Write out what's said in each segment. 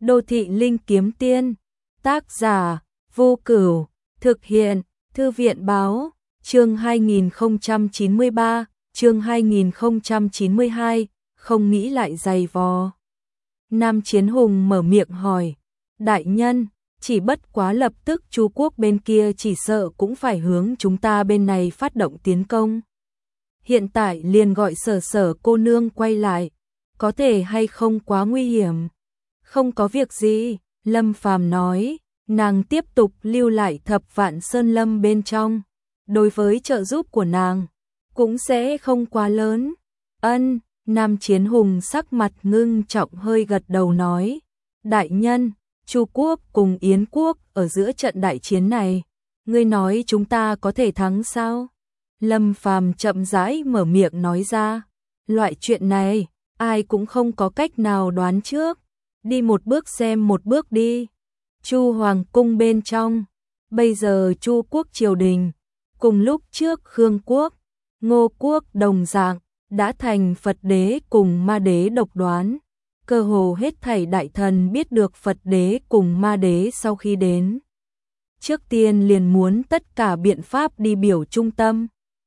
Đô thị linh kiếm tiên, tác giả Vô Cửu, thực hiện Thư viện báo, chương 2093, chương 2092, không nghĩ lại giày vò. Nam Chiến Hùng mở miệng hỏi, đại nhân, chỉ bất quá lập tức Chu quốc bên kia chỉ sợ cũng phải hướng chúng ta bên này phát động tiến công. Hiện tại liền gọi Sở cô nương quay lại, có thể hay không quá nguy hiểm? Không có việc gì, Lâm Phàm nói, nàng tiếp tục lưu lại Thập Vạn Sơn Lâm bên trong, đối với trợ giúp của nàng cũng sẽ không quá lớn. Ân, Nam Chiến Hùng sắc mặt ngưng trọng hơi gật đầu nói, đại nhân, Chu quốc cùng Yến quốc ở giữa trận đại chiến này, ngươi nói chúng ta có thể thắng sao? Lâm Phàm chậm rãi mở miệng nói ra, loại chuyện này, ai cũng không có cách nào đoán trước, đi một bước xem một bước đi. Chu hoàng cung bên trong, bây giờ Chu quốc triều đình, cùng lúc trước Khương quốc, Ngô quốc đồng dạng, đã thành Phật đế cùng ma đế độc đoán. Cơ hồ hết thảy đại thần biết được Phật đế cùng ma đế sau khi đến, trước tiên liền muốn tất cả biện pháp đi biểu trung tâm.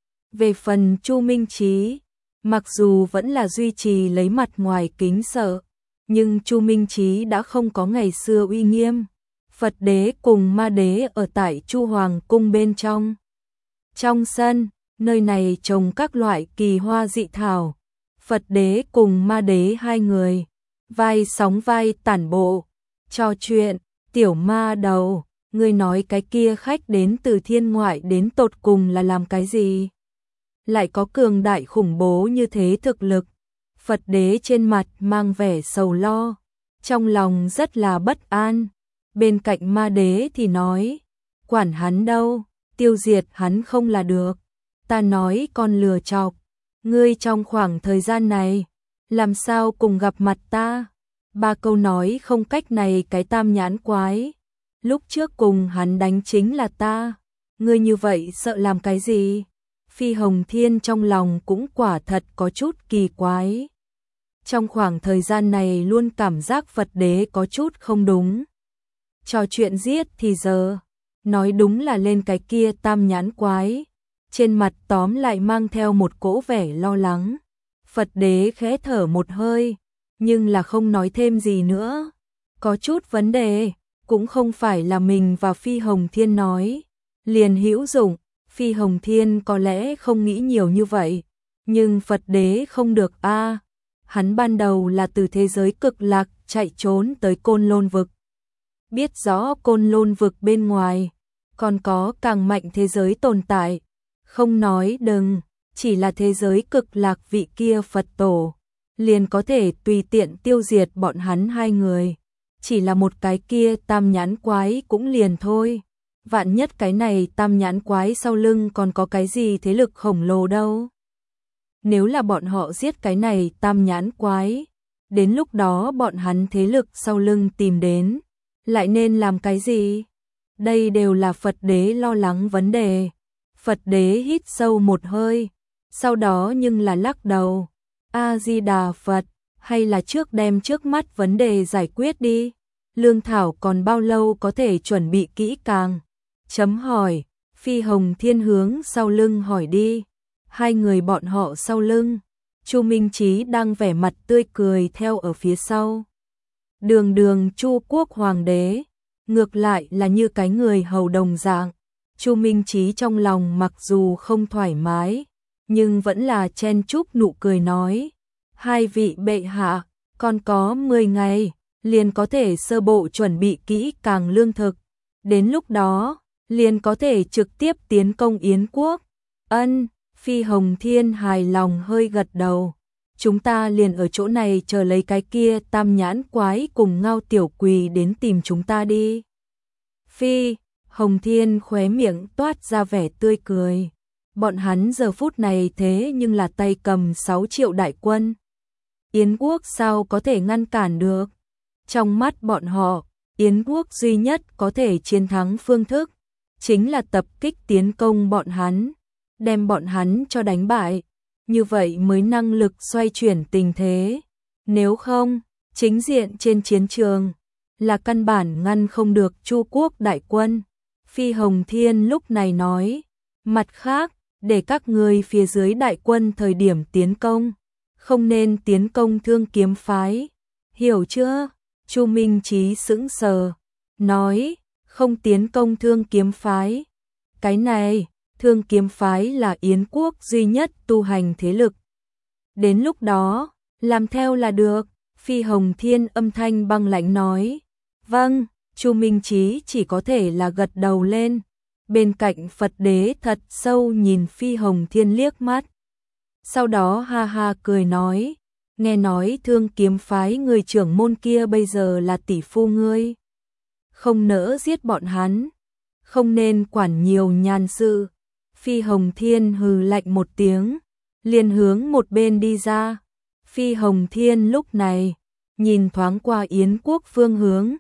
Về phần Chu Minh Chí, mặc dù vẫn là duy trì lấy mặt ngoài kính sợ, nhưng Chu Minh Chí đã không có ngày xưa uy nghiêm. Phật đế cùng ma đế ở tại Chu Hoàng cung bên trong. Trong sân, nơi này trồng các loại kỳ hoa dị thảo. Phật đế cùng ma đế hai người, vai sóng vai tản bộ, trò chuyện, tiểu ma đầu, ngươi nói cái kia khách đến từ thiên ngoại đến tột cùng là làm cái gì? Lại có cường đại khủng bố như thế thực lực. Phật đế trên mặt mang vẻ sầu lo, trong lòng rất là bất an. Bên cạnh ma đế thì nói, quản hắn đâu, tiêu diệt hắn không là được. Ta nói con lừa chọc, ngươi trong khoảng thời gian này, làm sao cùng gặp mặt ta? Ba câu nói không cách này cái tam nhãn quái. Lúc trước cùng hắn đánh chính là ta, ngươi như vậy sợ làm cái gì? Phi Hồng Thiên trong lòng cũng quả thật có chút kỳ quái. Trong khoảng thời gian này luôn cảm giác Phật đế có chút không đúng. Trò chuyện giết thì giờ, nói đúng là lên cái kia tam nhãn quái. Trên mặt tóm lại mang theo một cỗ vẻ lo lắng. Phật đế khẽ thở một hơi, nhưng là không nói thêm gì nữa. Có chút vấn đề, cũng không phải là mình và Phi Hồng Thiên nói, liền hữu dụng. Phi Hồng Thiên có lẽ không nghĩ nhiều như vậy, nhưng Phật đế không được a. Hắn ban đầu là từ thế giới cực lạc chạy trốn tới Côn Lôn vực. Biết rõ Côn Lôn vực bên ngoài, còn có càng mạnh thế giới tồn tại. Không nói đừng, chỉ là thế giới cực lạc vị kia Phật tổ, liền có thể tùy tiện tiêu diệt bọn hắn hai người. Chỉ là một cái kia tam nhãn quái cũng liền thôi. Vạn nhất cái này tam nhãn quái sau lưng còn có cái gì thế lực khổng lồ đâu. Nếu là bọn họ giết cái này tam nhãn quái, đến lúc đó bọn hắn thế lực sau lưng tìm đến, lại nên làm cái gì? Đây đều là Phật đế lo lắng vấn đề. Phật đế hít sâu một hơi, sau đó nhưng là lắc đầu. A-di-đà Phật, hay là trước đem trước mắt vấn đề giải quyết đi. Lương thảo còn bao lâu có thể chuẩn bị kỹ càng? Chấm hỏi, Phi Hồng Thiên hướng sau lưng hỏi đi. Hai người bọn họ sau lưng, Chu Minh Chí đang vẻ mặt tươi cười theo ở phía sau. Đường Chu quốc hoàng đế, ngược lại là như cái người hầu đồng dạng. Chu Minh Chí trong lòng mặc dù không thoải mái, nhưng vẫn là chen chúc nụ cười nói, hai vị bệ hạ, còn có 10 ngày, liền có thể sơ bộ chuẩn bị kỹ càng lương thực. Đến lúc đó, liền có thể trực tiếp tiến công Yến quốc. Ân, Phi Hồng Thiên hài lòng hơi gật đầu. Chúng ta liền ở chỗ này chờ lấy cái kia tam nhãn quái cùng Ngao Tiểu Quỳ đến tìm chúng ta đi. Phi Hồng Thiên khóe miệng toát ra vẻ tươi cười. Bọn hắn giờ phút này thế nhưng là tay cầm 6 triệu đại quân. Yến quốc sao có thể ngăn cản được? Trong mắt bọn họ, Yến quốc duy nhất có thể chiến thắng phương thức, chính là tập kích tiến công bọn hắn, đem bọn hắn cho đánh bại, như vậy mới năng lực xoay chuyển tình thế. Nếu không, chính diện trên chiến trường, là căn bản ngăn không được Chu quốc đại quân. Phi Hồng Thiên lúc này nói, mặt khác, để các ngươi phía dưới đại quân thời điểm tiến công, không nên tiến công Thương Kiếm phái, hiểu chưa? Chu Minh Chí sững sờ, nói, không tiến công Thương Kiếm phái. Cái này, Thương Kiếm phái là Yến quốc duy nhất tu hành thế lực. Đến lúc đó, làm theo là được. Phi Hồng Thiên âm thanh băng lãnh nói, vâng. Chu Minh Chí chỉ có thể là gật đầu lên. Bên cạnh Phật Đế thật sâu nhìn Phi Hồng Thiên liếc mắt. Sau đó ha ha cười nói, nghe nói Thương Kiếm phái người trưởng môn kia bây giờ là tỷ phu ngươi. Không nỡ giết bọn hắn, không nên quản nhiều nhàn sự. Phi Hồng Thiên hừ lạnh một tiếng, liền hướng một bên đi ra. Phi Hồng Thiên lúc này nhìn thoáng qua Yến quốc phương hướng.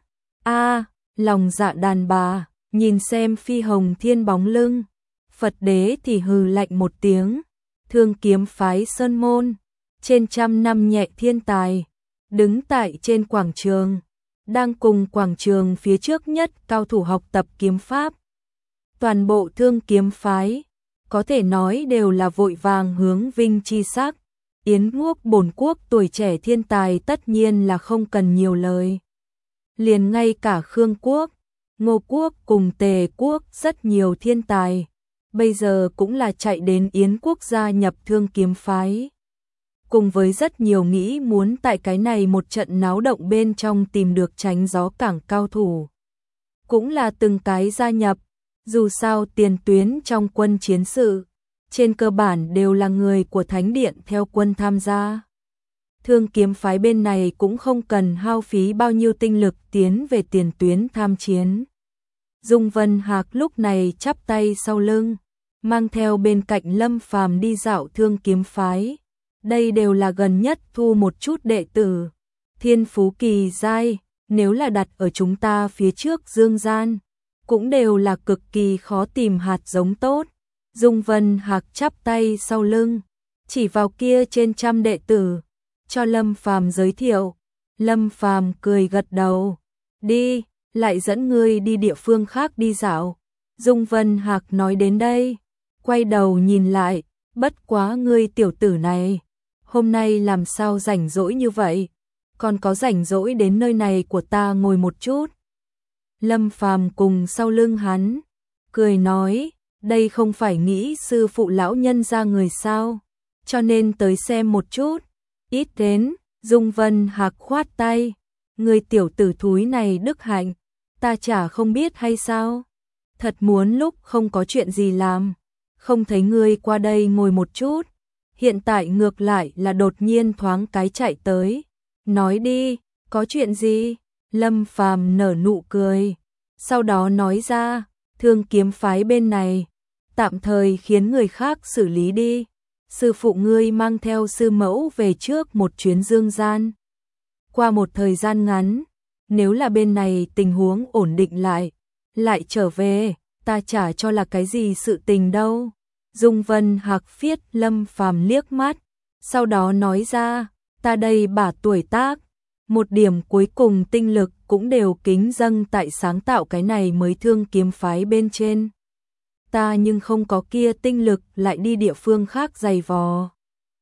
Lòng dạ đàn bà, nhìn xem Phi Hồng Thiên bóng lưng. Phật Đế thì hừ lạnh một tiếng. Thương Kiếm phái sơn môn, trên 100 năm nhẹ thiên tài, đứng tại trên quảng trường, đang cùng quảng trường phía trước nhất cao thủ học tập kiếm pháp. Toàn bộ Thương Kiếm phái, có thể nói đều là vội vàng hướng vinh chi sắc. Yến quốc bổn quốc tuổi trẻ thiên tài tất nhiên là không cần nhiều lời. Liền ngay cả Khương quốc, Ngô quốc cùng Tề quốc rất nhiều thiên tài, bây giờ cũng là chạy đến Yến quốc gia nhập Thương Kiếm phái. Cùng với rất nhiều nghĩ muốn tại cái này một trận náo động bên trong tìm được tránh gió cảng cao thủ. Cũng là từng cái gia nhập, dù sao tiền tuyến trong quân chiến sự, trên cơ bản đều là người của Thánh Điện theo quân tham gia. Thương Kiếm phái bên này cũng không cần hao phí bao nhiêu tinh lực tiến về tiền tuyến tham chiến. Dung Vân Hạc lúc này chắp tay sau lưng, mang theo bên cạnh Lâm Phàm đi dạo Thương Kiếm phái. Đây đều là gần nhất thu một chút đệ tử, thiên phú kỳ giai, nếu là đặt ở chúng ta phía trước dương gian, cũng đều là cực kỳ khó tìm hạt giống tốt. Dung Vân Hạc chắp tay sau lưng, chỉ vào kia trên 100 đệ tử, cho Lâm Phàm giới thiệu. Lâm Phàm cười gật đầu, đi, lại dẫn ngươi đi địa phương khác đi dạo. Dung Vân Hạc nói đến đây, quay đầu nhìn lại, bất quá ngươi tiểu tử này, hôm nay làm sao rảnh rỗi như vậy, còn có rảnh rỗi đến nơi này của ta ngồi một chút. Lâm Phàm cùng sau lưng hắn, cười nói, đây không phải nghĩ sư phụ lão nhân ra người sao, cho nên tới xem một chút. Ít đến, Dung Vân Hạc khoát tay, người tiểu tử thúi này đức hạnh, ta chả không biết hay sao. Thật muốn lúc không có chuyện gì làm, không thấy ngươi qua đây ngồi một chút, hiện tại ngược lại là đột nhiên thoáng cái chạy tới. Nói đi, có chuyện gì? Lâm Phàm nở nụ cười, sau đó nói ra, Thương Kiếm phái bên này, tạm thời khiến người khác xử lý đi. Sư phụ ngươi mang theo sư mẫu về trước một chuyến dương gian. Qua một thời gian ngắn, nếu là bên này tình huống ổn định lại trở về, ta chả cho là cái gì sự tình đâu. Dung Vân Hạc phiết Lâm Phàm liếc mắt, sau đó nói ra, ta đây bả tuổi tác, một điểm cuối cùng tinh lực cũng đều kính dâng tại sáng tạo cái này mới Thương Kiếm phái bên trên. Ta nhưng không có kia tinh lực lại đi địa phương khác giày vò.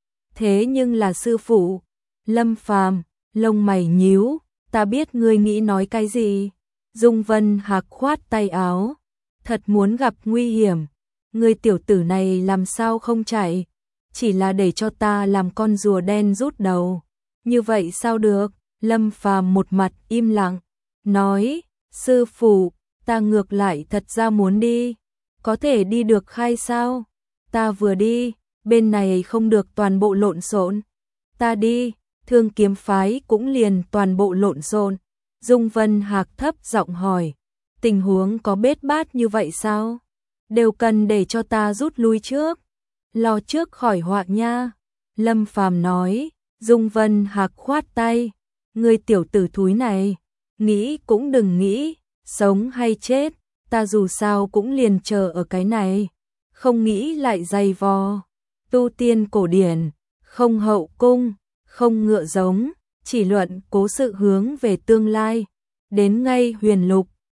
Thế nhưng là sư phụ, Lâm Phàm, lông mày nhíu, ta biết ngươi nghĩ nói cái gì. Dung Vân Hạc khoát tay áo, thật muốn gặp nguy hiểm, ngươi tiểu tử này làm sao không chạy, chỉ là để cho ta làm con rùa đen rút đầu. Như vậy sao được? Lâm Phàm một mặt im lặng, nói, sư phụ, ta ngược lại thật ra muốn đi. Có thể đi được khai sao? Ta vừa đi, bên này không được toàn bộ lộn xộn. Ta đi, Thương Kiếm phái cũng liền toàn bộ lộn xộn. Dung Vân Hạc thấp giọng hỏi, tình huống có bết bát như vậy sao? Đều cần để cho ta rút lui trước. Lo trước khỏi họa nha. Lâm Phàm nói. Dung Vân Hạc khoát tay, ngươi tiểu tử thúi này, nghĩ cũng đừng nghĩ, sống hay chết, ta dù sao cũng liền chờ ở cái này, không nghĩ lại dày vò. Tu tiên cổ điển, không hậu cung, không ngựa giống, chỉ luận cố sự hướng về tương lai. đến ngay huyền lục,